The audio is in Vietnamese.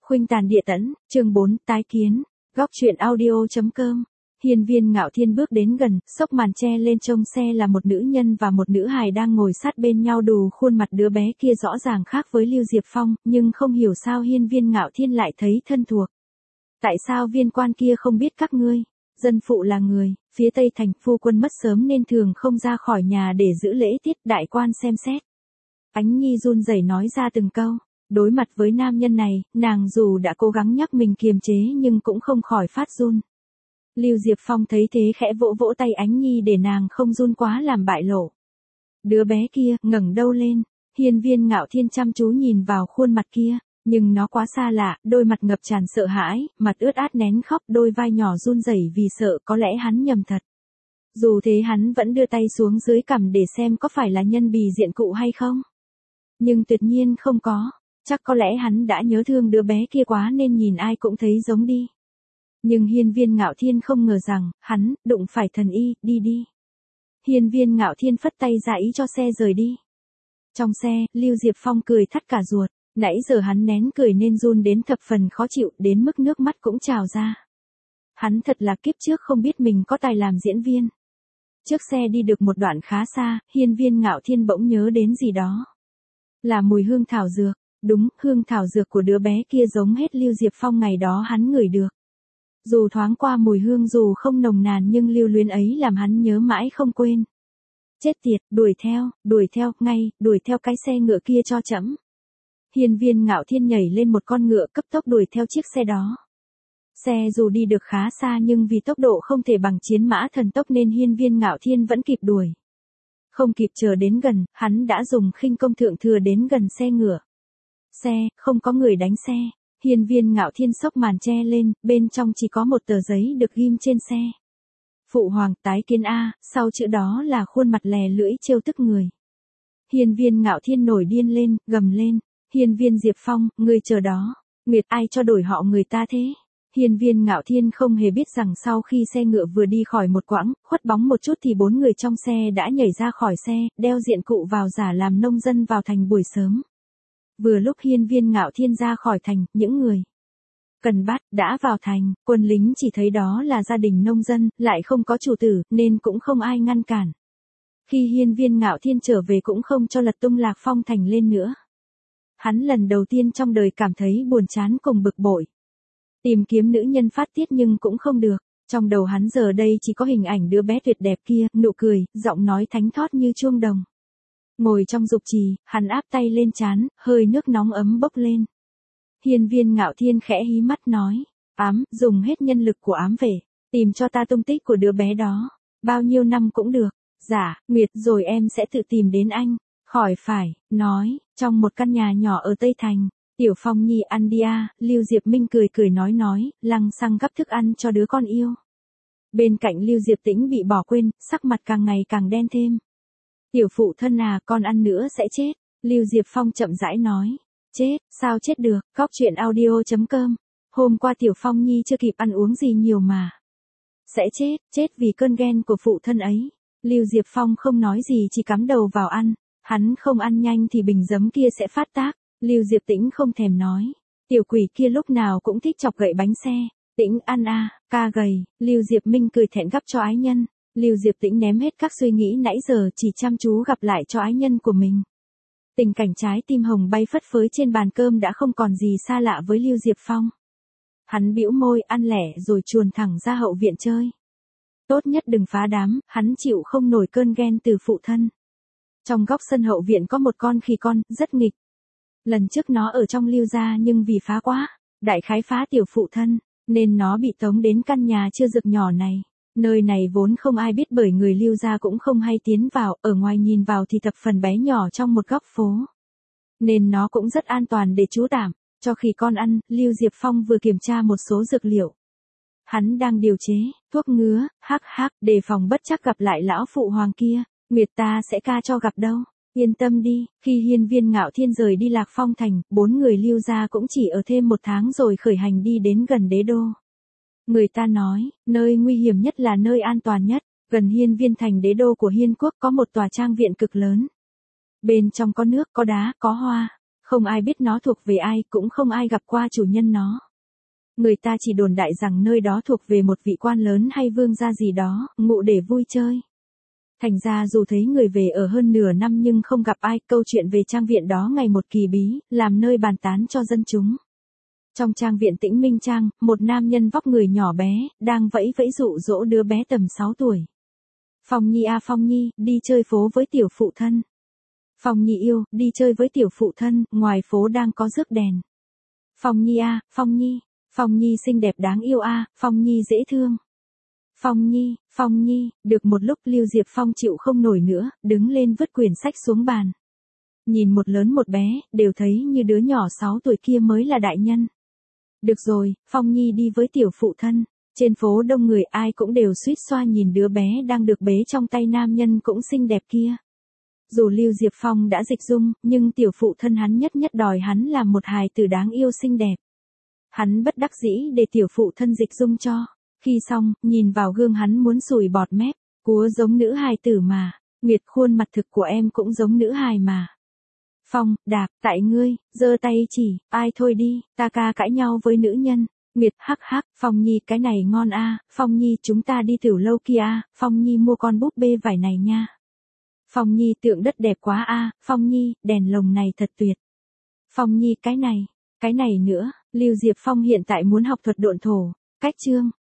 Khuynh tàn địa tẫn, chương 4, tái kiến. Góc truyện audio.com. Hiên Viên Ngạo Thiên bước đến gần, xốc màn che lên trông xe là một nữ nhân và một nữ hài đang ngồi sát bên nhau, đủ khuôn mặt đứa bé kia rõ ràng khác với Lưu Diệp Phong, nhưng không hiểu sao Hiên Viên Ngạo Thiên lại thấy thân thuộc. Tại sao viên quan kia không biết các ngươi? Dân phụ là người, phía Tây Thành, phu quân mất sớm nên thường không ra khỏi nhà để giữ lễ tiết, đại quan xem xét. Ánh Nhi run rẩy nói ra từng câu. Đối mặt với nam nhân này, nàng dù đã cố gắng nhắc mình kiềm chế nhưng cũng không khỏi phát run. Lưu Diệp Phong thấy thế khẽ vỗ vỗ tay Ánh Nhi để nàng không run quá làm bại lộ. Đứa bé kia ngẩng đầu lên, Hiên Viên Ngạo Thiên chăm chú nhìn vào khuôn mặt kia, nhưng nó quá xa lạ, đôi mặt ngập tràn sợ hãi, mặt ướt át nén khóc, đôi vai nhỏ run rẩy vì sợ có lẽ hắn nhầm thật. Dù thế hắn vẫn đưa tay xuống dưới cằm để xem có phải là nhân bì diện cụ hay không. Nhưng tuyệt nhiên không có. Chắc có lẽ hắn đã nhớ thương đứa bé kia quá nên nhìn ai cũng thấy giống đi. Nhưng Hiên Viên Ngạo Thiên không ngờ rằng, hắn, đụng phải thần y, đi. Hiên Viên Ngạo Thiên phất tay ra ý cho xe rời đi. Trong xe, Lưu Diệp Phong cười thắt cả ruột, nãy giờ hắn nén cười nên run đến thập phần khó chịu, đến mức nước mắt cũng trào ra. Hắn thật là kiếp trước không biết mình có tài làm diễn viên. Trước xe đi được một đoạn khá xa, Hiên Viên Ngạo Thiên bỗng nhớ đến gì đó. Là mùi hương thảo dược. Đúng, hương thảo dược của đứa bé kia giống hết Lưu Diệp Phong ngày đó hắn ngửi được. Dù thoáng qua mùi hương dù không nồng nàn nhưng lưu luyến ấy làm hắn nhớ mãi không quên. Chết tiệt, đuổi theo, đuổi theo cái xe ngựa kia cho chậm. Hiên Viên Ngạo Thiên nhảy lên một con ngựa cấp tốc đuổi theo chiếc xe đó. Xe dù đi được khá xa nhưng vì tốc độ không thể bằng chiến mã thần tốc nên Hiên Viên Ngạo Thiên vẫn kịp đuổi. Không kịp chờ đến gần, hắn đã dùng khinh công thượng thừa đến gần xe ngựa. Xe, không có người đánh xe. Hiên Viên Ngạo Thiên xốc màn che lên, bên trong chỉ có một tờ giấy được ghim trên xe. Phụ hoàng, tái kiến A, sau chữ đó là khuôn mặt lè lưỡi trêu tức người. Hiên Viên Ngạo Thiên nổi điên lên, gầm lên. Hiên Viên Diệp Phong, ngươi chờ đó. Nguyệt ai cho đổi họ người ta thế? Hiên Viên Ngạo Thiên không hề biết rằng sau khi xe ngựa vừa đi khỏi một quãng, khuất bóng một chút thì 4 người trong xe đã nhảy ra khỏi xe, đeo diện cụ vào giả làm nông dân vào thành buổi sớm. Vừa lúc Hiên Viên Ngạo Thiên ra khỏi thành, những người cần bắt đã vào thành, quân lính chỉ thấy đó là gia đình nông dân, lại không có chủ tử, nên cũng không ai ngăn cản. Khi Hiên Viên Ngạo Thiên trở về cũng không cho lật tung Lạc Phong thành lên nữa. Hắn lần đầu tiên trong đời cảm thấy buồn chán cùng bực bội. Tìm kiếm nữ nhân phát tiết nhưng cũng không được. Trong đầu hắn giờ đây chỉ có hình ảnh đứa bé tuyệt đẹp kia, nụ cười, giọng nói thánh thót như chuông đồng. Ngồi trong dục trì, hắn áp tay lên trán, hơi nước nóng ấm bốc lên. Hiên Viên Ngạo Thiên khẽ hí mắt nói, dùng hết nhân lực của ám vệ, tìm cho ta tung tích của đứa bé đó, bao nhiêu năm cũng được. Dạ, Nguyệt, rồi em sẽ tự tìm đến anh. Khỏi phải, nói, trong một căn nhà nhỏ ở Tây Thành, Tiểu Phong Nhi ăn đi à, Lưu Diệp Minh cười nói, lăng xăng gắp thức ăn cho đứa con yêu. Bên cạnh Lưu Diệp Tĩnh bị bỏ quên, sắc mặt càng ngày càng đen thêm. Tiểu phụ thân à, con ăn nữa sẽ chết. Lưu Diệp Phong chậm rãi nói. Chết, sao chết được, góc truyện audio.com. Hôm qua Tiểu Phong Nhi chưa kịp ăn uống gì nhiều mà. Sẽ chết vì cơn ghen của phụ thân ấy. Lưu Diệp Phong không nói gì chỉ cắm đầu vào ăn. Hắn không ăn nhanh thì bình giấm kia sẽ phát tác. Lưu Diệp Tĩnh không thèm nói. Tiểu quỷ kia lúc nào cũng thích chọc gậy bánh xe. Tĩnh ăn à, ca gầy. Lưu Diệp Minh cười thẹn gắp cho ái nhân. Lưu Diệp Tĩnh ném hết các suy nghĩ nãy giờ chỉ chăm chú gặp lại cho ái nhân của mình. Tình cảnh trái tim hồng bay phất phới trên bàn cơm đã không còn gì xa lạ với Lưu Diệp Phong. Hắn bĩu môi ăn lẻ rồi chuồn thẳng ra hậu viện chơi. Tốt nhất đừng phá đám, hắn chịu không nổi cơn ghen từ phụ thân. Trong góc sân hậu viện có một con khỉ con, rất nghịch. Lần trước nó ở trong Lưu gia nhưng vì phá quá, đại khái phá tiểu phụ thân, nên nó bị tống đến căn nhà chưa rực nhỏ này. Nơi này vốn không ai biết bởi người Lưu gia cũng không hay tiến vào, ở ngoài nhìn vào thì thập phần bé nhỏ trong một góc phố. Nên nó cũng rất an toàn để trú tạm, cho khỉ con ăn. Lưu Diệp Phong vừa kiểm tra một số dược liệu. Hắn đang điều chế, thuốc ngứa, đề phòng bất chắc gặp lại lão phụ hoàng kia, Nguyệt ta sẽ ca cho gặp đâu. Yên tâm đi, khi Hiên Viên Ngạo Thiên rời đi Lạc Phong thành, 4 người Lưu gia cũng chỉ ở thêm 1 tháng rồi khởi hành đi đến gần đế đô. Người ta nói, nơi nguy hiểm nhất là nơi an toàn nhất, gần Hiên Viên thành đế đô của Hiên quốc có một tòa trang viện cực lớn. Bên trong có nước, có đá, có hoa, Không ai biết nó thuộc về ai, cũng không ai gặp qua chủ nhân nó. Người ta chỉ đồn đại rằng nơi đó thuộc về một vị quan lớn hay vương gia gì đó, ngụ để vui chơi. Thành ra dù thấy người về ở hơn nửa năm nhưng không gặp ai, câu chuyện về trang viện đó ngày một kỳ bí, làm nơi bàn tán cho dân chúng. Trong trang viện Tĩnh Minh Trang, một nam nhân vóc người nhỏ bé, đang vẫy vẫy dụ dỗ đứa bé tầm 6 tuổi. Phong Nhi à Phong Nhi, đi chơi phố với tiểu phụ thân. Phong Nhi yêu, đi chơi với tiểu phụ thân, ngoài phố đang có rước đèn. Phong Nhi à, Phong Nhi, Phong Nhi xinh đẹp đáng yêu à, Phong Nhi dễ thương. Phong Nhi, được một lúc Lưu Diệp Phong chịu không nổi nữa, đứng lên vứt quyển sách xuống bàn. Nhìn một lớn một bé, đều thấy như đứa nhỏ 6 tuổi kia mới là đại nhân. Được rồi, Phong Nhi đi với tiểu phụ thân. Trên phố đông người ai cũng đều suýt xoa nhìn đứa bé đang được bế trong tay nam nhân cũng xinh đẹp kia. Dù Lưu Diệp Phong đã dịch dung, nhưng tiểu phụ thân hắn nhất nhất đòi hắn làm một hài tử đáng yêu xinh đẹp. Hắn bất đắc dĩ để tiểu phụ thân dịch dung cho. Khi xong, nhìn vào gương hắn muốn sùi bọt mép, cúa giống nữ hài tử mà, Nguyệt khuôn mặt thực của em cũng giống nữ hài mà. Phong, Đạp, tại ngươi, giơ tay chỉ, ai thôi đi, ta ca cãi nhau với nữ nhân. Nguyệt hắc hắc, Phong Nhi cái này ngon a, Phong Nhi chúng ta đi tiểu lâu kia a, Phong Nhi mua con búp bê vải này nha. Phong Nhi tượng đất đẹp quá a, Phong Nhi, đèn lồng này thật tuyệt. Phong Nhi cái này nữa, Lưu Diệp Phong hiện tại muốn học thuật độn thổ, cách chương.